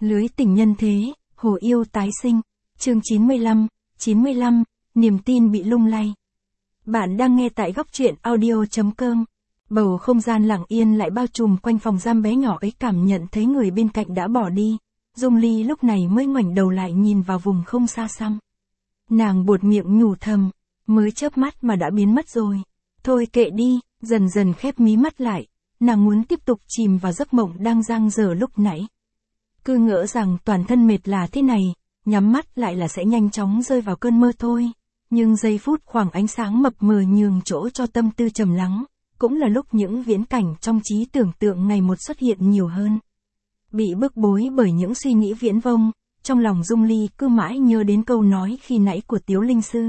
Lưới tình nhân thế, hồ yêu tái sinh. Chương 95, niềm tin bị lung lay. Bạn đang nghe tại góc truyện audio.com. Bầu không gian lặng yên lại bao trùm quanh phòng giam bé nhỏ ấy, cảm nhận thấy người bên cạnh đã bỏ đi. Dung Ly lúc này mới ngoảnh đầu lại nhìn vào vùng không xa xăm. Nàng buột miệng nhủ thầm, mới chớp mắt mà đã biến mất rồi. Thôi kệ đi, dần dần khép mí mắt lại. Nàng muốn tiếp tục chìm vào giấc mộng đang dang dở lúc nãy. Cứ ngỡ rằng toàn thân mệt là thế này, nhắm mắt lại là sẽ nhanh chóng rơi vào cơn mơ thôi. Nhưng giây phút khoảng ánh sáng mập mờ nhường chỗ cho tâm tư trầm lắng, cũng là lúc những viễn cảnh trong trí tưởng tượng ngày một xuất hiện nhiều hơn. Bị bức bối bởi những suy nghĩ viễn vông, trong lòng Dung Ly cứ mãi nhớ đến câu nói khi nãy của Tiếu Linh Sư.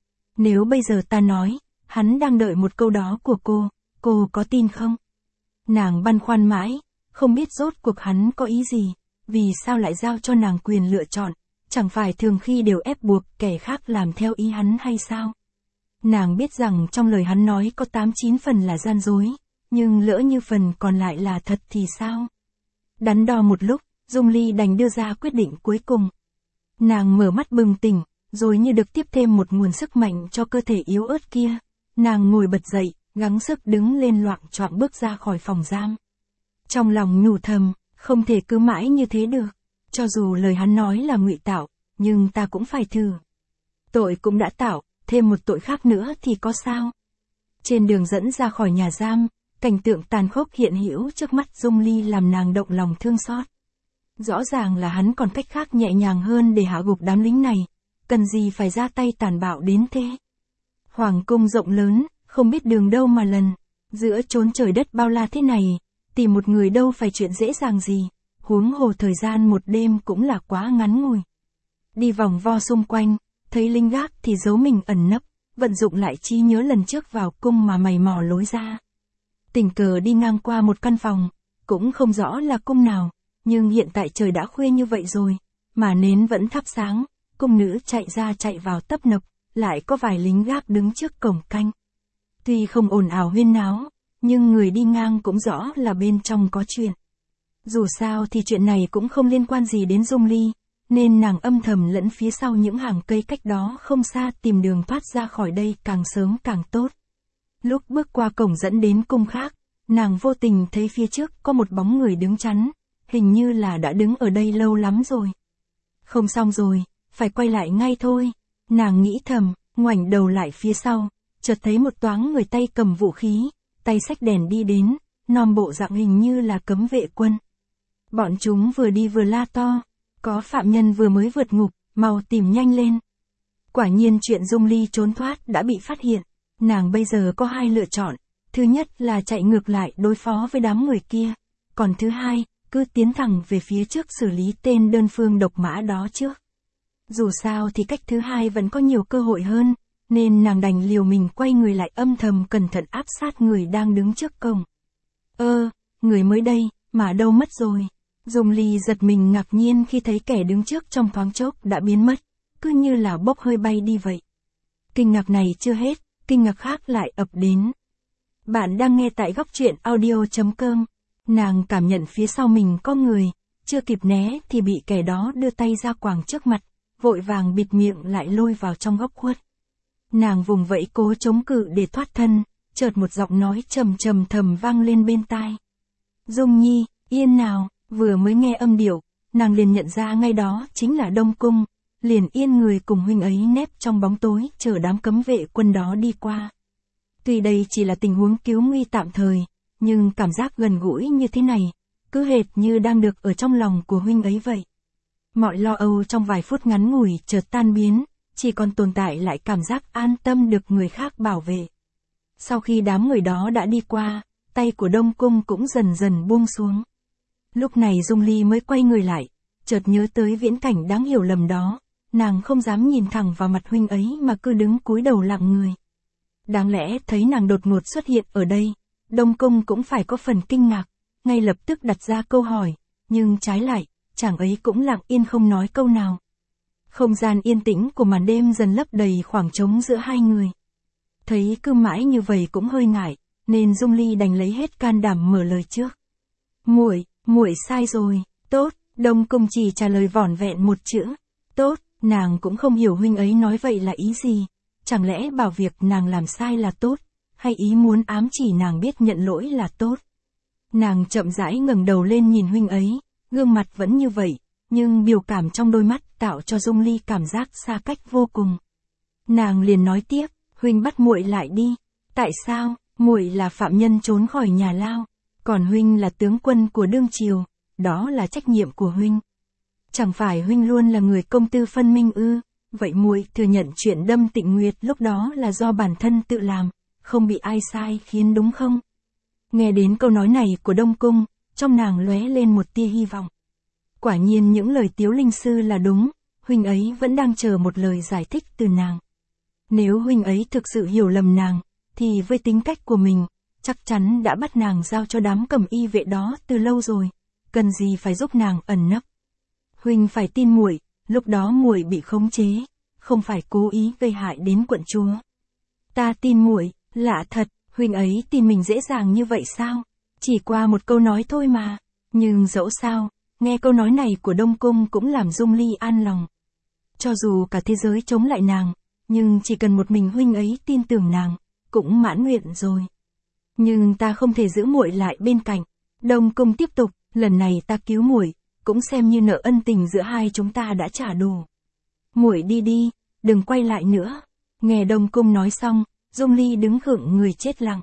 Nếu bây giờ ta nói, hắn đang đợi một câu đó của cô có tin không? Nàng băn khoăn mãi, không biết rốt cuộc hắn có ý gì, vì sao lại giao cho nàng quyền lựa chọn, chẳng phải thường khi đều ép buộc kẻ khác làm theo ý hắn hay sao? Nàng biết rằng trong lời hắn nói có 8-9 phần là gian dối, nhưng lỡ như phần còn lại là thật thì sao? Đắn đo một lúc, Dung Ly đành đưa ra quyết định cuối cùng. Nàng mở mắt bừng tỉnh, rồi như được tiếp thêm một nguồn sức mạnh cho cơ thể yếu ớt kia. Nàng ngồi bật dậy, gắng sức đứng lên loạng choạng bước ra khỏi phòng giam. Trong lòng nhủ thầm, không thể cứ mãi như thế được. Cho dù lời hắn nói là ngụy tạo, nhưng ta cũng phải thử. Tội cũng đã tạo, thêm một tội khác nữa thì có sao? Trên đường dẫn ra khỏi nhà giam, cảnh tượng tàn khốc hiện hữu trước mắt Dung Ly làm nàng động lòng thương xót. Rõ ràng là hắn còn cách khác nhẹ nhàng hơn để hạ gục đám lính này, cần gì phải ra tay tàn bạo đến thế? Hoàng cung rộng lớn, không biết đường đâu mà lần, giữa chốn trời đất bao la thế này, tìm một người đâu phải chuyện dễ dàng gì, huống hồ thời gian một đêm cũng là quá ngắn ngủi. Đi vòng vo xung quanh, thấy lính gác thì giấu mình ẩn nấp, vận dụng lại trí nhớ lần trước vào cung mà mày mò lối ra. Tình cờ đi ngang qua một căn phòng, cũng không rõ là cung nào, nhưng hiện tại trời đã khuya như vậy rồi, mà nến vẫn thắp sáng, cung nữ chạy ra chạy vào tấp nập, lại có vài lính gác đứng trước cổng canh. Tuy không ồn ào huyên náo, nhưng người đi ngang cũng rõ là bên trong có chuyện. Dù sao thì chuyện này cũng không liên quan gì đến Dung Ly, nên nàng âm thầm lẫn phía sau những hàng cây cách đó không xa tìm đường thoát ra khỏi đây càng sớm càng tốt. Lúc bước qua cổng dẫn đến cung khác, nàng vô tình thấy phía trước có một bóng người đứng chắn, hình như là đã đứng ở đây lâu lắm rồi. Không xong rồi, phải quay lại ngay thôi, nàng nghĩ thầm, ngoảnh đầu lại phía sau, chợt thấy một toáng người tay cầm vũ khí, tay xách đèn đi đến, nom bộ dạng hình như là cấm vệ quân. Bọn chúng vừa đi vừa la to, có phạm nhân vừa mới vượt ngục, mau tìm nhanh lên. Quả nhiên chuyện Dung Ly trốn thoát đã bị phát hiện, nàng bây giờ có hai lựa chọn, thứ nhất là chạy ngược lại đối phó với đám người kia, còn thứ hai, cứ tiến thẳng về phía trước xử lý tên đơn phương độc mã đó trước. Dù sao thì cách thứ hai vẫn có nhiều cơ hội hơn, nên nàng đành liều mình quay người lại âm thầm cẩn thận áp sát người đang đứng trước cổng. Người mới đây, mà đâu mất rồi? Dung Ly giật mình ngạc nhiên khi thấy kẻ đứng trước trong thoáng chốc đã biến mất, cứ như là bốc hơi bay đi vậy. Kinh ngạc này chưa hết, kinh ngạc khác lại ập đến. Bạn đang nghe tại góc truyện audio.com. Nàng cảm nhận phía sau mình có người, chưa kịp né thì bị kẻ đó đưa tay ra quàng trước mặt, vội vàng bịt miệng lại lôi vào trong góc khuất. Nàng vùng vẫy cố chống cự để thoát thân, chợt một giọng nói trầm trầm thầm vang lên bên tai. Dung Nhi, yên nào, vừa mới nghe âm điệu, nàng liền nhận ra ngay đó chính là Đông Cung, liền yên người cùng huynh ấy nép trong bóng tối chờ đám cấm vệ quân đó đi qua. Tuy đây chỉ là tình huống cứu nguy tạm thời, nhưng cảm giác gần gũi như thế này, cứ hệt như đang được ở trong lòng của huynh ấy vậy. Mọi lo âu trong vài phút ngắn ngủi chợt tan biến, chỉ còn tồn tại lại cảm giác an tâm được người khác bảo vệ. Sau khi đám người đó đã đi qua, tay của Đông Cung cũng dần dần buông xuống. Lúc này Dung Ly mới quay người lại, chợt nhớ tới viễn cảnh đáng hiểu lầm đó, nàng không dám nhìn thẳng vào mặt huynh ấy mà cứ đứng cúi đầu lặng người. Đáng lẽ thấy nàng đột ngột xuất hiện ở đây, Đông Cung cũng phải có phần kinh ngạc, ngay lập tức đặt ra câu hỏi, nhưng trái lại, chàng ấy cũng lặng yên không nói câu nào. Không gian yên tĩnh của màn đêm dần lấp đầy khoảng trống giữa hai người. Thấy cứ mãi như vậy cũng hơi ngại, nên Dung Ly đành lấy hết can đảm mở lời trước. Muội sai rồi, tốt, Đông Cung chỉ trả lời vỏn vẹn một chữ, tốt, nàng cũng không hiểu huynh ấy nói vậy là ý gì, chẳng lẽ bảo việc nàng làm sai là tốt, hay ý muốn ám chỉ nàng biết nhận lỗi là tốt. Nàng chậm rãi ngẩng đầu lên nhìn huynh ấy, gương mặt vẫn như vậy, nhưng biểu cảm trong đôi mắt tạo cho Dung Ly cảm giác xa cách vô cùng. Nàng liền nói tiếp, huynh bắt muội lại đi. Tại sao? Muội là phạm nhân trốn khỏi nhà lao, còn huynh là tướng quân của đương triều, đó là trách nhiệm của huynh. Chẳng phải huynh luôn là người công tư phân minh ư? Vậy muội thừa nhận chuyện đâm Tịnh Nguyệt lúc đó là do bản thân tự làm, không bị ai sai khiến đúng không? Nghe đến câu nói này của Đông Cung, trong nàng lóe lên một tia hy vọng. Quả nhiên những lời Tiếu Linh Sư là đúng, huynh ấy vẫn đang chờ một lời giải thích từ nàng. Nếu huynh ấy thực sự hiểu lầm nàng, thì với tính cách của mình, chắc chắn đã bắt nàng giao cho đám cẩm y vệ đó từ lâu rồi, cần gì phải giúp nàng ẩn nấp. Huynh phải tin muội, lúc đó muội bị khống chế, không phải cố ý gây hại đến quận chúa. Ta tin muội, lạ thật, huynh ấy tin mình dễ dàng như vậy sao? Chỉ qua một câu nói thôi mà, nhưng dẫu sao, nghe câu nói này của Đông Cung cũng làm Dung Ly an lòng. Cho dù cả thế giới chống lại nàng, nhưng chỉ cần một mình huynh ấy tin tưởng nàng, cũng mãn nguyện rồi. Nhưng ta không thể giữ muội lại bên cạnh. Đông Cung tiếp tục, lần này ta cứu muội, cũng xem như nợ ân tình giữa hai chúng ta đã trả đủ. Muội đi đi, đừng quay lại nữa. Nghe Đông Cung nói xong, Dung Ly đứng khựng người chết lặng.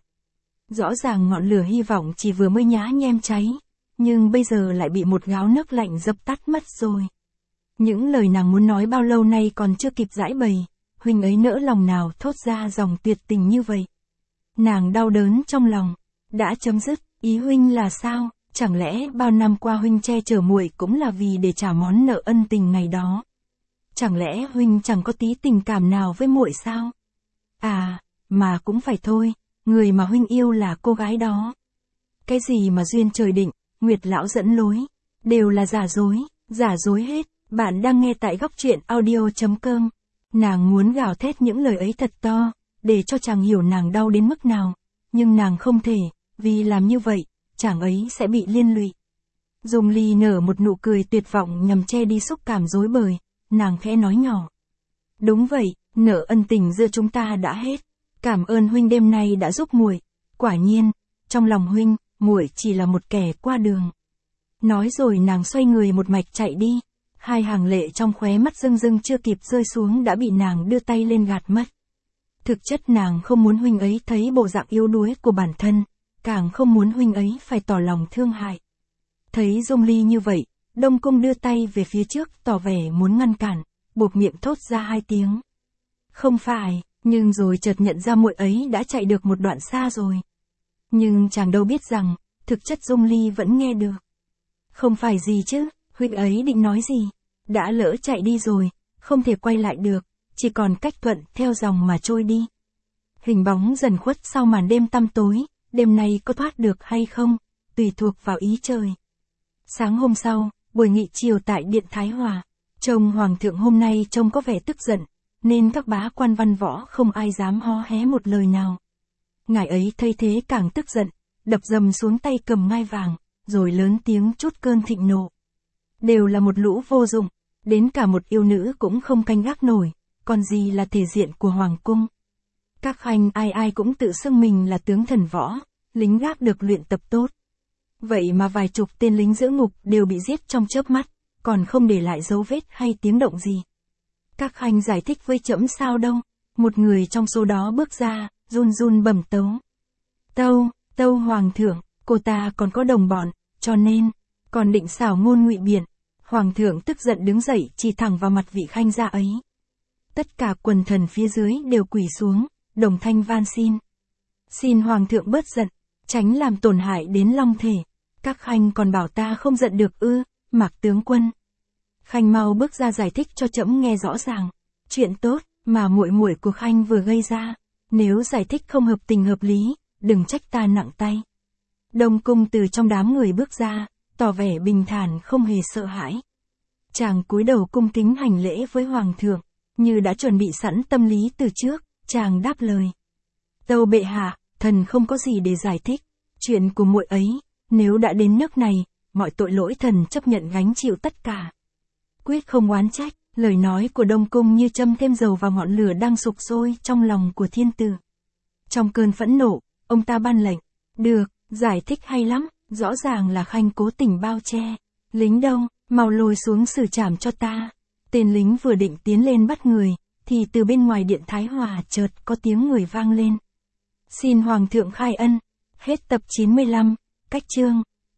Rõ ràng ngọn lửa hy vọng chỉ vừa mới nhá nhem cháy, nhưng bây giờ lại bị một gáo nước lạnh dập tắt mất rồi. Những lời nàng muốn nói bao lâu nay còn chưa kịp giải bày, huynh ấy nỡ lòng nào thốt ra dòng tuyệt tình như vậy. Nàng đau đớn trong lòng, đã chấm dứt, ý huynh là sao? Chẳng lẽ bao năm qua huynh che chở muội cũng là vì để trả món nợ ân tình ngày đó? Chẳng lẽ huynh chẳng có tí tình cảm nào với muội sao? À, mà cũng phải thôi, người mà huynh yêu là cô gái đó. Cái gì mà duyên trời định, Nguyệt lão dẫn lối, đều là giả dối hết. Bạn đang nghe tại góc truyện audio.com. Nàng muốn gào thét những lời ấy thật to, để cho chàng hiểu nàng đau đến mức nào, nhưng nàng không thể, vì làm như vậy, chàng ấy sẽ bị liên lụy. Dung Ly nở một nụ cười tuyệt vọng nhằm che đi xúc cảm rối bời, nàng khẽ nói nhỏ. Đúng vậy, nợ ân tình giữa chúng ta đã hết. Cảm ơn huynh đêm nay đã giúp muội. Quả nhiên, trong lòng huynh, muội chỉ là một kẻ qua đường. Nói rồi nàng xoay người một mạch chạy đi. Hai hàng lệ trong khóe mắt rưng rưng chưa kịp rơi xuống đã bị nàng đưa tay lên gạt mất. Thực chất nàng không muốn huynh ấy thấy bộ dạng yếu đuối của bản thân, càng không muốn huynh ấy phải tỏ lòng thương hại. Thấy Dung Ly như vậy, Đông Cung đưa tay về phía trước tỏ vẻ muốn ngăn cản, buộc miệng thốt ra hai tiếng. Không phải, nhưng rồi chợt nhận ra muội ấy đã chạy được một đoạn xa rồi. Nhưng chàng đâu biết rằng, thực chất Dung Ly vẫn nghe được. Không phải gì chứ, huynh ấy định nói gì? Đã lỡ chạy đi rồi, không thể quay lại được, chỉ còn cách thuận theo dòng mà trôi đi. Hình bóng dần khuất sau màn đêm tăm tối, đêm nay có thoát được hay không, tùy thuộc vào ý trời. Sáng hôm sau, buổi nghị chiều tại Điện Thái Hòa, trông Hoàng thượng hôm nay trông có vẻ tức giận, nên các bá quan văn võ không ai dám hó hé một lời nào. Ngài ấy thấy thế càng tức giận, đập dầm xuống tay cầm ngai vàng, rồi lớn tiếng trút cơn thịnh nộ. Đều là một lũ vô dụng, đến cả một yêu nữ cũng không canh gác nổi, còn gì là thể diện của Hoàng cung. Các khanh ai ai cũng tự xưng mình là tướng thần võ, lính gác được luyện tập tốt. Vậy mà vài chục tên lính giữ ngục đều bị giết trong chớp mắt, còn không để lại dấu vết hay tiếng động gì. Các khanh giải thích với trẫm sao đâu? Một người trong số đó bước ra, run run bẩm tấu. Tâu Hoàng thượng, cô ta còn có đồng bọn, cho nên, còn định xảo ngôn ngụy biện. Hoàng thượng tức giận đứng dậy chỉ thẳng vào mặt vị khanh gia ấy. Tất cả quần thần phía dưới đều quỳ xuống, đồng thanh van xin. Xin Hoàng thượng bớt giận, tránh làm tổn hại đến long thể. Các khanh còn bảo ta không giận được ư? Mạc tướng quân. Khanh mau bước ra giải thích cho trẫm nghe rõ ràng. Chuyện tốt mà muội muội của khanh vừa gây ra, nếu giải thích không hợp tình hợp lý, đừng trách ta nặng tay. Đông Cung từ trong đám người bước ra, tỏ vẻ bình thản không hề sợ hãi. Chàng cúi đầu cung kính hành lễ với Hoàng thượng, như đã chuẩn bị sẵn tâm lý từ trước, chàng đáp lời. Tâu bệ hạ, thần không có gì để giải thích, chuyện của muội ấy, nếu đã đến nước này, mọi tội lỗi thần chấp nhận gánh chịu tất cả. Quyết không oán trách, lời nói của Đông Cung như châm thêm dầu vào ngọn lửa đang sục sôi trong lòng của thiên tử. Trong cơn phẫn nộ, ông ta ban lệnh, được, giải thích hay lắm, rõ ràng là Khanh cố tình bao che. Lính đâu, mau lôi xuống xử trảm cho ta. Tên lính vừa định tiến lên bắt người, thì từ bên ngoài điện Thái Hòa chợt có tiếng người vang lên. Xin Hoàng thượng khai ân. Hết tập 95, cách chương.